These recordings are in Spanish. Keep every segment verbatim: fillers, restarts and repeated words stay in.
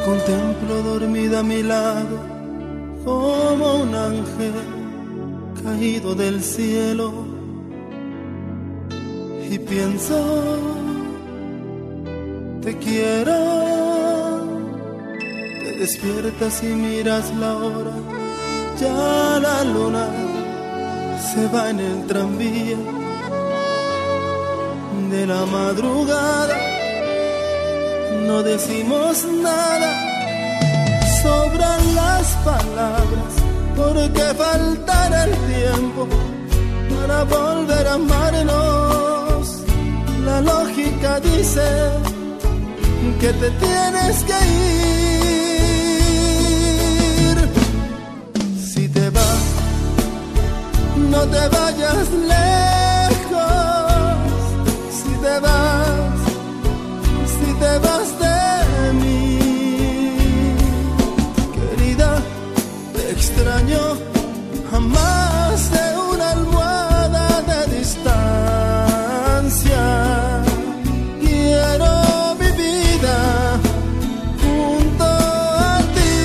contemplo dormida a mi lado como un ángel caído del cielo y pienso, te quiero. Te despiertas y miras la hora, ya la luna se va en el tranvía de la madrugada. No decimos nada, sobran las palabras, porque faltará el tiempo para volver a amarnos. La lógica dice que te tienes que ir. Si te vas, no te vayas lejos. Si te vas, si te vas de mí, querida, te extraño a más de una almohada de distancia. Quiero mi vida junto a ti.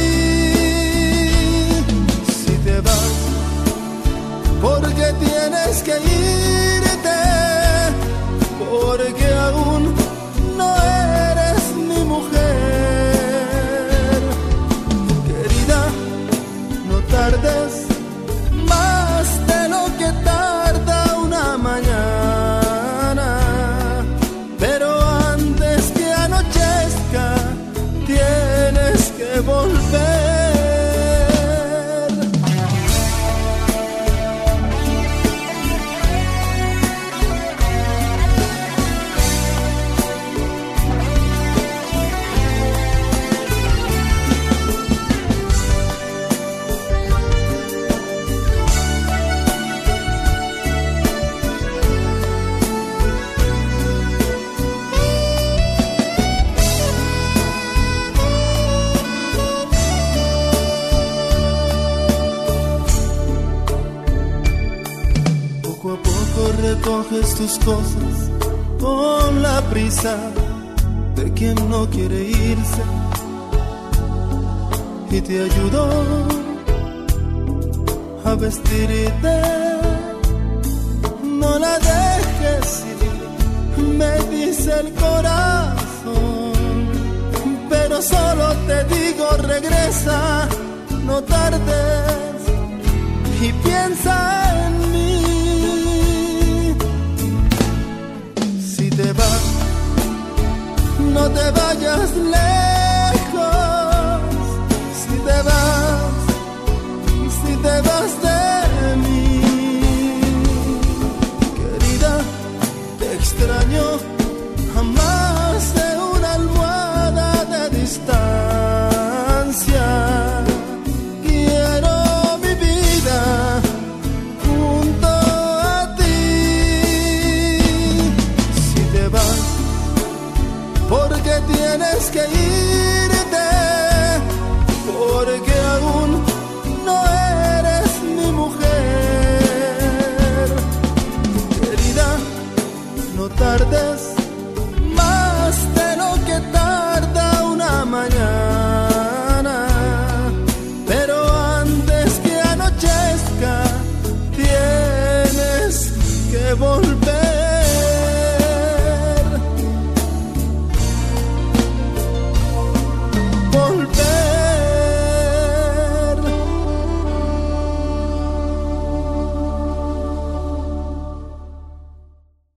Si te vas, porque tienes que irte, porque aún no eres mi mujer. Querida, no tardes más de lo que tarda una mañana, pero antes que anochezca tienes que volver. Recoges tus cosas con la prisa de quien no quiere irse y te ayudó a vestirte. No la dejes ir, me dice el corazón, pero solo te digo regresa, no tardes y piensa en mí. Si te vas, no te vayas lejos. Si te vas, si te vas de mí, querida, te extraño a más de una almohada de distancia. Quiero mi vida junto a ti. Si te vas, porque tienes que irte, porque aún no eres mi mujer. Querida, no tardes